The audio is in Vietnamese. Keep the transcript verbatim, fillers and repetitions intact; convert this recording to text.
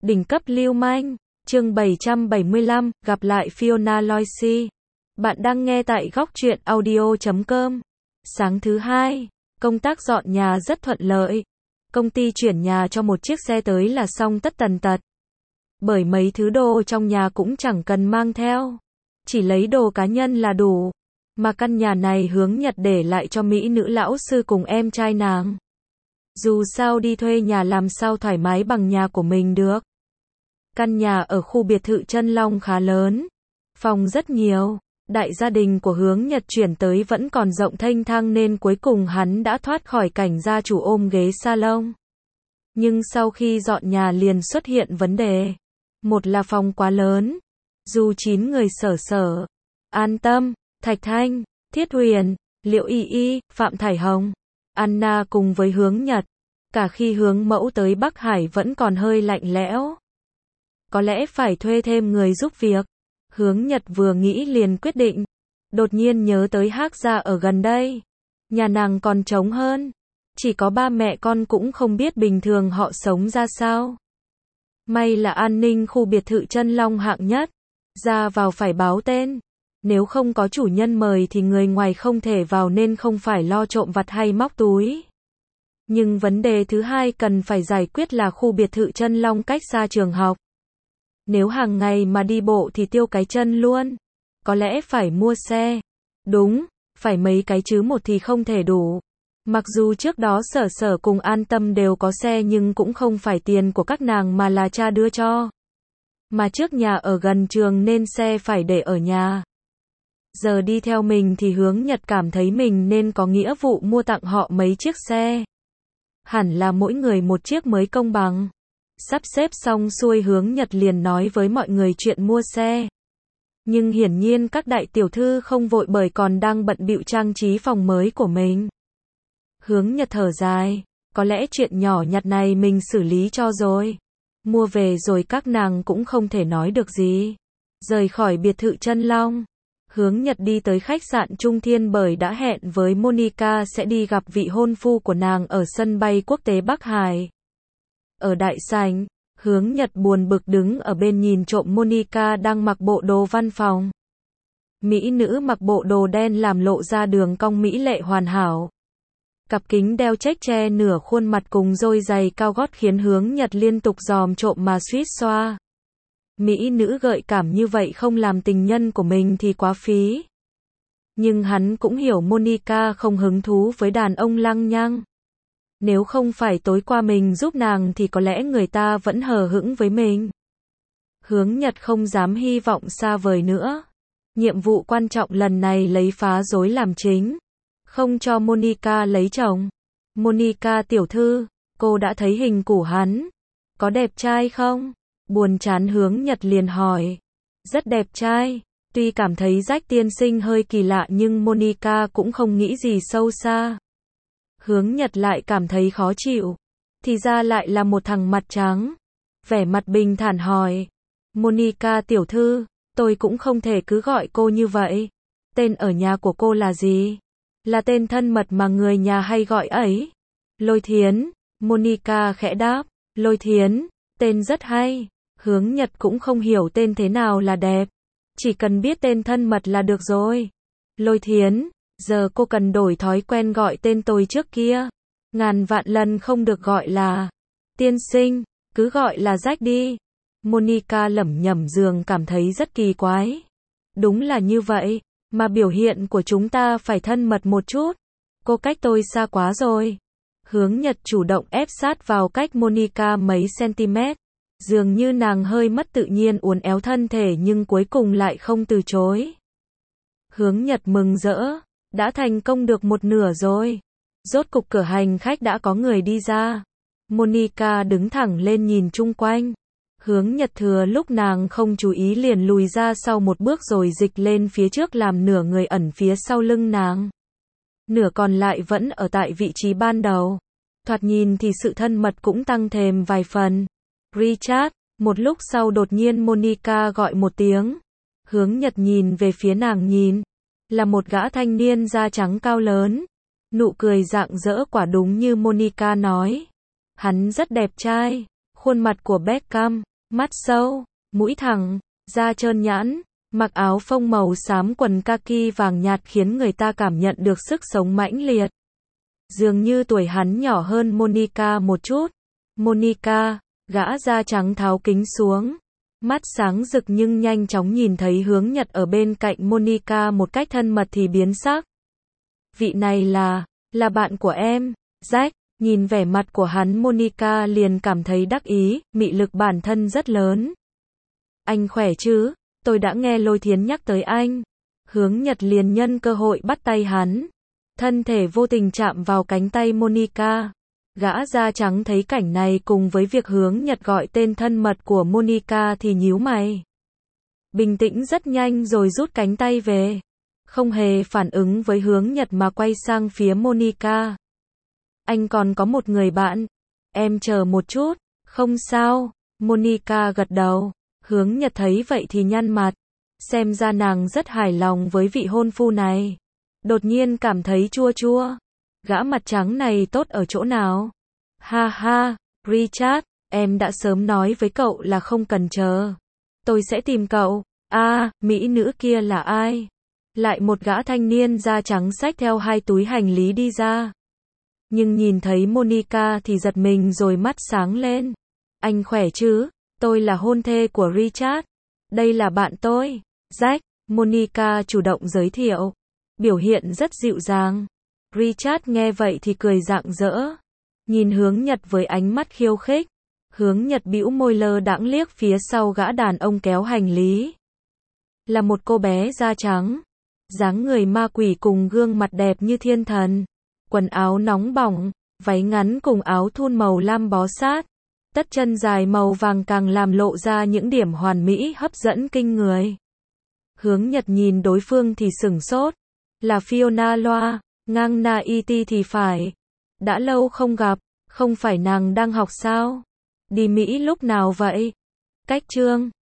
Đỉnh cấp lưu manh, chương bảy trăm bảy mươi lăm, gặp lại Fiona Loise. Bạn đang nghe tại góc truyện audio chấm com. Sáng thứ hai, công tác dọn nhà rất thuận lợi. Công ty chuyển nhà cho một chiếc xe tới là xong tất tần tật. Bởi mấy thứ đồ trong nhà cũng chẳng cần mang theo. Chỉ lấy đồ cá nhân là đủ. Mà căn nhà này hướng Nhật để lại cho mỹ nữ lão sư cùng em trai nàng. Dù sao đi thuê nhà làm sao thoải mái bằng nhà của mình được. Căn nhà ở khu biệt thự Chân Long khá lớn. Phòng rất nhiều. Đại gia đình của hướng Nhật chuyển tới vẫn còn rộng thênh thang nên cuối cùng hắn đã thoát khỏi cảnh gia chủ ôm ghế salon. Nhưng sau khi dọn nhà liền xuất hiện vấn đề. Một là phòng quá lớn. Dù chín người sở sở. An Tâm, Thạch Thanh, Thiết Huyền, Liệu Y Y, Phạm Thải Hồng, Anna cùng với hướng Nhật. Cả khi hướng mẫu tới Bắc Hải vẫn còn hơi lạnh lẽo. Có lẽ phải thuê thêm người giúp việc. Hướng Nhật vừa nghĩ liền quyết định. Đột nhiên nhớ tới Hắc gia ở gần đây. Nhà nàng còn trống hơn. Chỉ có ba mẹ con cũng không biết bình thường họ sống ra sao. May là an ninh khu biệt thự Chân Long hạng nhất. Ra vào phải báo tên. Nếu không có chủ nhân mời thì người ngoài không thể vào nên không phải lo trộm vặt hay móc túi. Nhưng vấn đề thứ hai cần phải giải quyết là khu biệt thự Chân Long cách xa trường học. Nếu hàng ngày mà đi bộ thì tiêu cái chân luôn. Có lẽ phải mua xe. Đúng, phải mấy cái chứ một thì không thể đủ. Mặc dù trước đó Sở Sở cùng An Tâm đều có xe nhưng cũng không phải tiền của các nàng mà là cha đưa cho. Mà trước nhà ở gần trường nên xe phải để ở nhà. Giờ đi theo mình thì hướng Nhật cảm thấy mình nên có nghĩa vụ mua tặng họ mấy chiếc xe. Hẳn là mỗi người một chiếc mới công bằng. Sắp xếp xong xuôi hướng Nhật liền nói với mọi người chuyện mua xe. Nhưng hiển nhiên các đại tiểu thư không vội bởi còn đang bận bịu trang trí phòng mới của mình. Hướng Nhật thở dài, có lẽ chuyện nhỏ nhặt này mình xử lý cho rồi. Mua về rồi các nàng cũng không thể nói được gì. Rời khỏi biệt thự Chân Long. Hướng Nhật đi tới khách sạn Trung Thiên bởi đã hẹn với Monica sẽ đi gặp vị hôn phu của nàng ở sân bay quốc tế Bắc Hải. Ở đại sảnh, hướng Nhật buồn bực đứng ở bên nhìn trộm Monica đang mặc bộ đồ văn phòng. Mỹ nữ mặc bộ đồ đen làm lộ ra đường cong mỹ lệ hoàn hảo. Cặp kính đeo check che nửa khuôn mặt cùng đôi giày cao gót khiến hướng Nhật liên tục dòm trộm mà suýt xoa. Mỹ nữ gợi cảm như vậy không làm tình nhân của mình thì quá phí. Nhưng hắn cũng hiểu Monica không hứng thú với đàn ông lăng nhăng. Nếu không phải tối qua mình giúp nàng thì có lẽ người ta vẫn hờ hững với mình. Hướng Nhật không dám hy vọng xa vời nữa. Nhiệm vụ quan trọng lần này lấy phá rối làm chính. Không cho Monica lấy chồng. Monica tiểu thư, cô đã thấy hình của hắn. Có đẹp trai không? Buồn chán hướng Nhật liền hỏi. Rất đẹp trai. Tuy cảm thấy Rách tiên sinh hơi kỳ lạ nhưng Monica cũng không nghĩ gì sâu xa. Hướng Nhật lại cảm thấy khó chịu. Thì ra lại là một thằng mặt trắng. Vẻ mặt bình thản hỏi. Monica tiểu thư, tôi cũng không thể cứ gọi cô như vậy. Tên ở nhà của cô là gì? Là tên thân mật mà người nhà hay gọi ấy. Lôi Thiến. Monica khẽ đáp. Lôi Thiến, tên rất hay. Hướng Nhật cũng không hiểu tên thế nào là đẹp. Chỉ cần biết tên thân mật là được rồi. Lôi Thiến, giờ cô cần đổi thói quen gọi tên tôi trước kia. Ngàn vạn lần không được gọi là tiên sinh, cứ gọi là Rách đi. Monica lẩm nhẩm giường cảm thấy rất kỳ quái. Đúng là như vậy, mà biểu hiện của chúng ta phải thân mật một chút. Cô cách tôi xa quá rồi. Hướng Nhật chủ động ép sát vào cách Monica mấy cm. Dường như nàng hơi mất tự nhiên uốn éo thân thể nhưng cuối cùng lại không từ chối. Hướng Nhật mừng rỡ. Đã thành công được một nửa rồi. Rốt cục cửa hành khách đã có người đi ra. Monica đứng thẳng lên nhìn chung quanh. Hướng Nhật thừa lúc nàng không chú ý liền lùi ra sau một bước rồi dịch lên phía trước làm nửa người ẩn phía sau lưng nàng. Nửa còn lại vẫn ở tại vị trí ban đầu. Thoạt nhìn thì sự thân mật cũng tăng thêm vài phần. Richard, một lúc sau đột nhiên Monica gọi một tiếng. Hướng Nhật nhìn về phía nàng nhìn. Là một gã thanh niên da trắng cao lớn. Nụ cười rạng rỡ quả đúng như Monica nói. Hắn rất đẹp trai. Khuôn mặt của Beckham. mắt sâu, mũi thẳng, da trơn nhẵn, mặc áo phông màu xám quần kaki vàng nhạt khiến người ta cảm nhận được sức sống mãnh liệt. Dường như tuổi hắn nhỏ hơn Monica một chút. Monica, gã da trắng tháo kính xuống. Mắt sáng rực nhưng nhanh chóng nhìn thấy Hướng Nhật ở bên cạnh Monica một cách thân mật thì biến sắc. Vị này là, là bạn của em, Jack. Nhìn vẻ mặt của hắn Monica liền cảm thấy đắc ý, mị lực bản thân rất lớn. Anh khỏe chứ? Tôi đã nghe Lôi Thiến nhắc tới anh. Hướng Nhật liền nhân cơ hội bắt tay hắn. Thân thể vô tình chạm vào cánh tay Monica. Gã da trắng thấy cảnh này cùng với việc Hướng Nhật gọi tên thân mật của Monica thì nhíu mày. Bình tĩnh rất nhanh rồi rút cánh tay về. Không hề phản ứng với Hướng Nhật mà quay sang phía Monica. Anh còn có một người bạn. Em chờ một chút. Không sao. Monica gật đầu. Hướng Nhật thấy vậy thì nhăn mặt. Xem ra nàng rất hài lòng với vị hôn phu này. Đột nhiên cảm thấy chua chua. Gã mặt trắng này tốt ở chỗ nào? Ha ha, Richard, em đã sớm nói với cậu là không cần chờ. Tôi sẽ tìm cậu. À, mỹ nữ kia là ai? Lại một gã thanh niên da trắng xách theo hai túi hành lý đi ra. Nhưng nhìn thấy Monica thì giật mình rồi mắt sáng lên. Anh khỏe chứ? Tôi là hôn thê của Richard. Đây là bạn tôi, Jack. Monica chủ động giới thiệu. Biểu hiện rất dịu dàng. Richard nghe vậy thì cười rạng rỡ. Nhìn Hướng Nhật với ánh mắt khiêu khích. Hướng Nhật bĩu môi lơ đãng liếc phía sau gã đàn ông kéo hành lý. Là một cô bé da trắng. Dáng người ma quỷ cùng gương mặt đẹp như thiên thần. Quần áo nóng bỏng, váy ngắn cùng áo thun màu lam bó sát. Tất chân dài màu vàng càng làm lộ ra những điểm hoàn mỹ hấp dẫn kinh người. Hướng Nhật nhìn đối phương thì sửng sốt. Là Fiona Loa, ngang na i tê thì phải. Đã lâu không gặp, không phải nàng đang học sao? Đi Mỹ lúc nào vậy? Cách chương